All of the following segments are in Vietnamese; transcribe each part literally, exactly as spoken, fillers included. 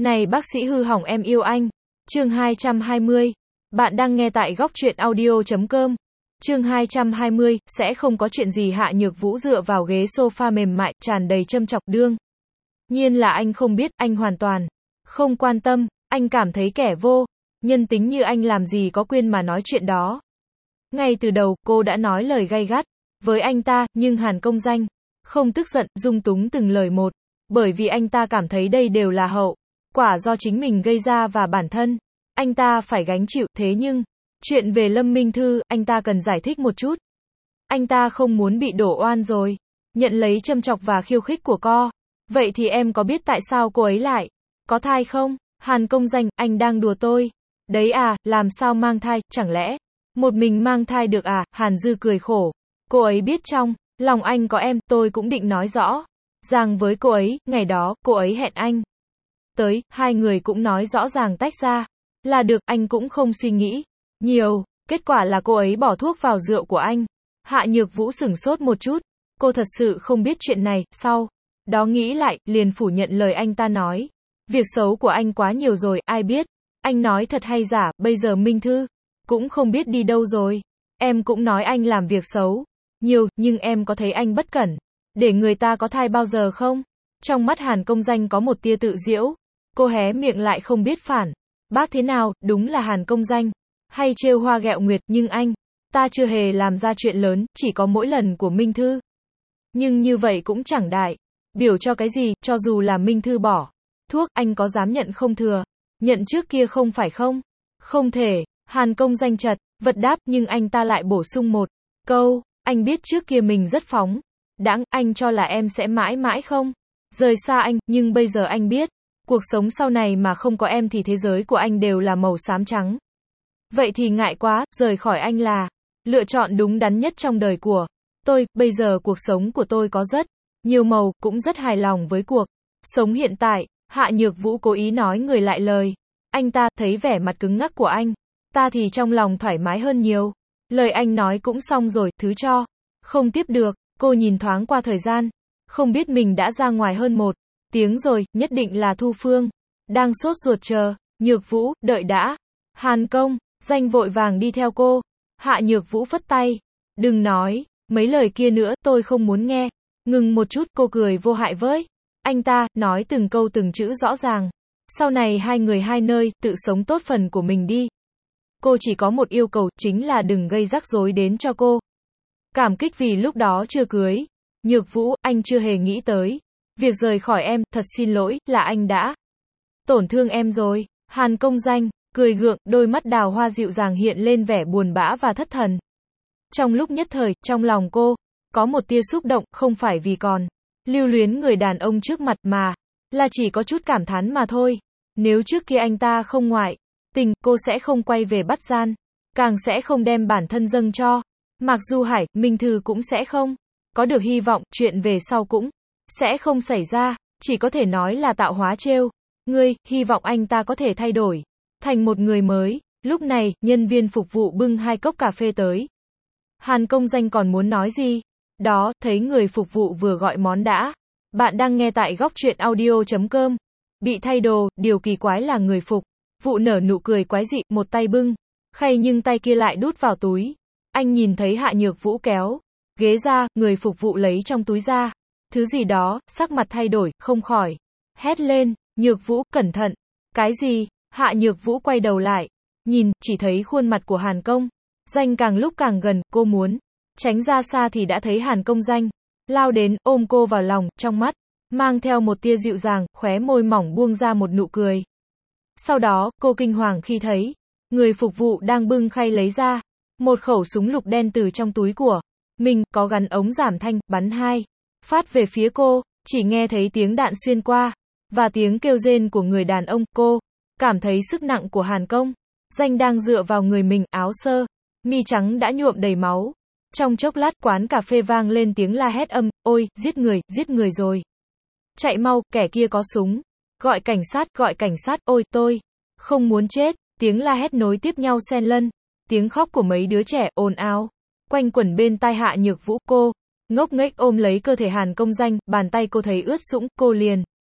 Này bác sĩ hư hỏng em yêu anh. Chương hai trăm hai mươi. Bạn đang nghe tại góc truyện audio chấm com. Chương hai trăm hai mươi, sẽ không có chuyện gì. Hạ Nhược Vũ dựa vào ghế sofa mềm mại, tràn đầy châm chọc đương. Nhiên là anh không biết, anh hoàn toàn không quan tâm, anh cảm thấy kẻ vô nhân tính như anh làm gì có quyền mà nói chuyện đó. Ngay từ đầu, cô đã nói lời gay gắt với anh ta, nhưng Hàn Công Danh không tức giận, dung túng từng lời một, bởi vì anh ta cảm thấy đây đều là hậu quả do chính mình gây ra và bản thân anh ta phải gánh chịu. Thế nhưng, chuyện về Lâm Minh Thư, anh ta cần giải thích một chút. Anh ta không muốn bị đổ oan rồi. Nhận lấy châm chọc và khiêu khích của co. Vậy thì em có biết tại sao cô ấy lại có thai không? Hàn Công Danh, anh đang đùa tôi. Đấy à, làm sao mang thai, chẳng lẽ một mình mang thai được à? Hàn Dư cười khổ. Cô ấy biết trong lòng anh có em, tôi cũng định nói rõ ràng với cô ấy, ngày đó, cô ấy hẹn anh tới, hai người cũng nói rõ ràng tách ra là được, anh cũng không suy nghĩ nhiều, kết quả là cô ấy bỏ thuốc vào rượu của anh. Hạ Nhược Vũ sửng sốt một chút, cô thật sự không biết chuyện này, sau đó nghĩ lại, liền phủ nhận lời anh ta nói. Việc xấu của anh quá nhiều rồi, ai biết anh nói thật hay giả, bây giờ Minh Thư cũng không biết đi đâu rồi. Em cũng nói anh làm việc xấu nhiều, nhưng em có thấy anh bất cẩn để người ta có thai bao giờ không? Trong mắt Hàn Công Danh có một tia tự giễu. Cô hé miệng lại không biết phản bác thế nào, đúng là Hàn Công Danh hay trêu hoa ghẹo nguyệt, nhưng anh ta chưa hề làm ra chuyện lớn, chỉ có mỗi lần của Minh Thư. Nhưng như vậy cũng chẳng đại biểu cho cái gì, cho dù là Minh Thư bỏ thuốc, anh có dám nhận không thừa nhận trước kia không phải không? Không thể. Hàn Công Danh chật vật đáp, nhưng anh ta lại bổ sung một câu, anh biết trước kia mình rất phóng đãng, anh cho là em sẽ mãi mãi không rời xa anh, nhưng bây giờ anh biết, cuộc sống sau này mà không có em thì thế giới của anh đều là màu xám trắng. Vậy thì ngại quá, rời khỏi anh là lựa chọn đúng đắn nhất trong đời của tôi. Bây giờ cuộc sống của tôi có rất nhiều màu, cũng rất hài lòng với cuộc sống hiện tại. Hạ Nhược Vũ cố ý nói người lại lời anh ta, thấy vẻ mặt cứng ngắc của anh ta thì trong lòng thoải mái hơn nhiều. Lời anh nói cũng xong rồi, thứ cho không tiếp được. Cô nhìn thoáng qua thời gian, không biết mình đã ra ngoài hơn một tiếng rồi, nhất định là Thu Phương đang sốt ruột chờ. Nhược Vũ, đợi đã. Hàn Công Danh vội vàng đi theo cô. Hạ Nhược Vũ phất tay, đừng nói mấy lời kia nữa, tôi không muốn nghe. Ngừng một chút, cô cười vô hại với anh ta, nói từng câu từng chữ rõ ràng. Sau này hai người hai nơi, tự sống tốt phần của mình đi. Cô chỉ có một yêu cầu, chính là đừng gây rắc rối đến cho cô. Cảm kích vì lúc đó chưa cưới. Nhược Vũ, anh chưa hề nghĩ tới việc rời khỏi em, thật xin lỗi, là anh đã tổn thương em rồi. Hàn Công Danh cười gượng, đôi mắt đào hoa dịu dàng hiện lên vẻ buồn bã và thất thần. Trong lúc nhất thời, trong lòng cô có một tia xúc động, không phải vì còn lưu luyến người đàn ông trước mặt mà là chỉ có chút cảm thán mà thôi. Nếu trước kia anh ta không ngoại tình, cô sẽ không quay về bắt gian, càng sẽ không đem bản thân dâng cho Mạc Du Hải. Minh Thư cũng sẽ không có được hy vọng, chuyện về sau cũng sẽ không xảy ra, chỉ có thể nói là tạo hóa trêu ngươi. Hy vọng anh ta có thể thay đổi thành một người mới. Lúc này, nhân viên phục vụ bưng hai cốc cà phê tới. Hàn Công Danh còn muốn nói gì đó, thấy người phục vụ vừa gọi món đã. Bạn đang nghe tại góc truyện audio chấm com. Bị thay đồ, điều kỳ quái là người phục vụ nở nụ cười quái dị, một tay bưng khay nhưng tay kia lại đút vào túi. Anh nhìn thấy Hạ Nhược Vũ kéo ghế ra, người phục vụ lấy trong túi ra thứ gì đó, sắc mặt thay đổi, không khỏi hét lên. Nhược Vũ, cẩn thận. Cái gì? Hạ Nhược Vũ quay đầu lại nhìn, chỉ thấy khuôn mặt của Hàn Công Danh càng lúc càng gần. Cô muốn tránh ra xa thì đã thấy Hàn Công Danh lao đến, ôm cô vào lòng, trong mắt mang theo một tia dịu dàng, khóe môi mỏng buông ra một nụ cười. Sau đó, cô kinh hoàng khi thấy người phục vụ đang bưng khay lấy ra một khẩu súng lục đen từ trong túi của mình, có gắn ống giảm thanh, bắn hai phát về phía cô. Chỉ nghe thấy tiếng đạn xuyên qua và tiếng kêu rên của người đàn ông. Cô cảm thấy sức nặng của Hàn Công Danh đang dựa vào người mình, áo sơ mi trắng đã nhuộm đầy máu. Trong chốc lát, quán cà phê vang lên tiếng la hét âm, ôi, giết người, giết người rồi. Chạy mau, kẻ kia có súng. Gọi cảnh sát, gọi cảnh sát, ôi, tôi không muốn chết. Tiếng la hét nối tiếp nhau xen lẫn tiếng khóc của mấy đứa trẻ ồn ào quanh quẩn bên tai Hạ Nhược Vũ. Cô ngốc nghếch ôm lấy cơ thể Hàn Công Danh, bàn tay cô thấy ướt sũng, cô liền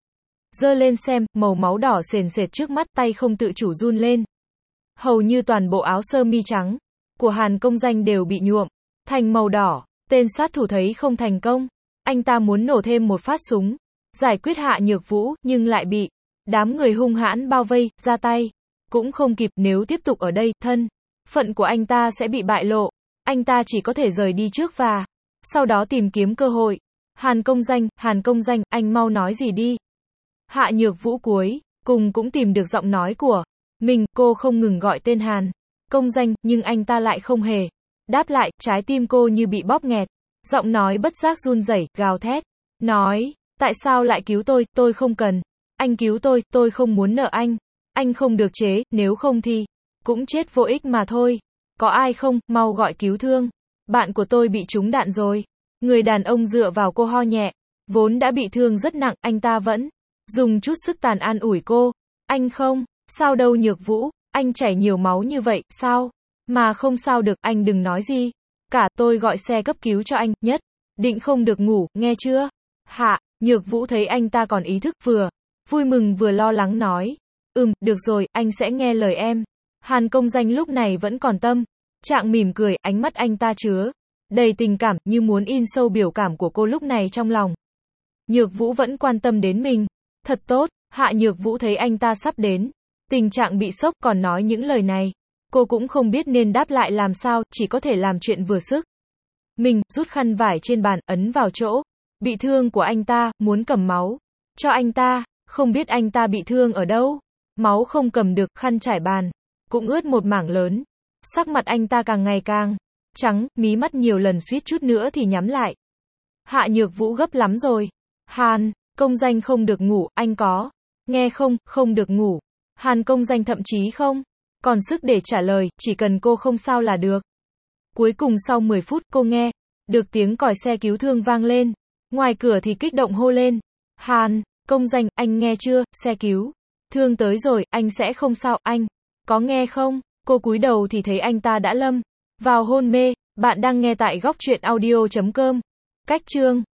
giơ lên xem, màu máu đỏ sền sệt trước mắt, tay không tự chủ run lên. Hầu như toàn bộ áo sơ mi trắng của Hàn Công Danh đều bị nhuộm thành màu đỏ. Tên sát thủ thấy không thành công, anh ta muốn nổ thêm một phát súng, giải quyết Hạ Nhược Vũ, nhưng lại bị đám người hung hãn bao vây, ra tay. Cũng không kịp, nếu tiếp tục ở đây, thân phận của anh ta sẽ bị bại lộ. Anh ta chỉ có thể rời đi trước và sau đó tìm kiếm cơ hội. Hàn Công Danh, Hàn Công Danh, anh mau nói gì đi. Hạ Nhược Vũ cuối cùng cũng tìm được giọng nói của mình, cô không ngừng gọi tên Hàn Công Danh, nhưng anh ta lại không hề đáp lại, trái tim cô như bị bóp nghẹt. Giọng nói bất giác run rẩy, gào thét, nói, tại sao lại cứu tôi, tôi không cần. Anh cứu tôi, tôi không muốn nợ anh. Anh không được chế, nếu không thì cũng chết vô ích mà thôi. Có ai không, mau gọi cứu thương. Bạn của tôi bị trúng đạn rồi. Người đàn ông dựa vào cô ho nhẹ. Vốn đã bị thương rất nặng, anh ta vẫn dùng chút sức tàn an ủi cô. Anh không, sao đâu Nhược Vũ, anh chảy nhiều máu như vậy, sao? Mà không sao được, anh đừng nói gì. Cả tôi gọi xe cấp cứu cho anh, nhất định không được ngủ, nghe chưa? Hạ Nhược Vũ thấy anh ta còn ý thức, vừa vui mừng vừa lo lắng nói. Ừm, được rồi, anh sẽ nghe lời em. Hàn Công Danh lúc này vẫn còn tâm trạng mỉm cười, ánh mắt anh ta chứa đầy tình cảm, như muốn in sâu biểu cảm của cô lúc này trong lòng. Nhược Vũ vẫn quan tâm đến mình. Thật tốt. Hạ Nhược Vũ thấy anh ta sắp đến tình trạng bị sốc, còn nói những lời này. Cô cũng không biết nên đáp lại làm sao, chỉ có thể làm chuyện vừa sức. Mình rút khăn vải trên bàn, ấn vào chỗ bị thương của anh ta, muốn cầm máu cho anh ta. Không biết anh ta bị thương ở đâu. Máu không cầm được, khăn trải bàn cũng ướt một mảng lớn. Sắc mặt anh ta càng ngày càng trắng, mí mắt nhiều lần suýt chút nữa thì nhắm lại. Hạ Nhược Vũ gấp lắm rồi. Hàn Công Danh không được ngủ, anh có nghe không, không được ngủ. Hàn Công Danh thậm chí không còn sức để trả lời, chỉ cần cô không sao là được. Cuối cùng sau mười phút, cô nghe được tiếng còi xe cứu thương vang lên. Ngoài cửa thì kích động hô lên. Hàn Công Danh, anh nghe chưa, xe cứu thương tới rồi, anh sẽ không sao, anh có nghe không? Cô cúi đầu thì thấy anh ta đã lâm vào hôn mê. Bạn đang nghe tại góc truyện audio chấm com. Cách chương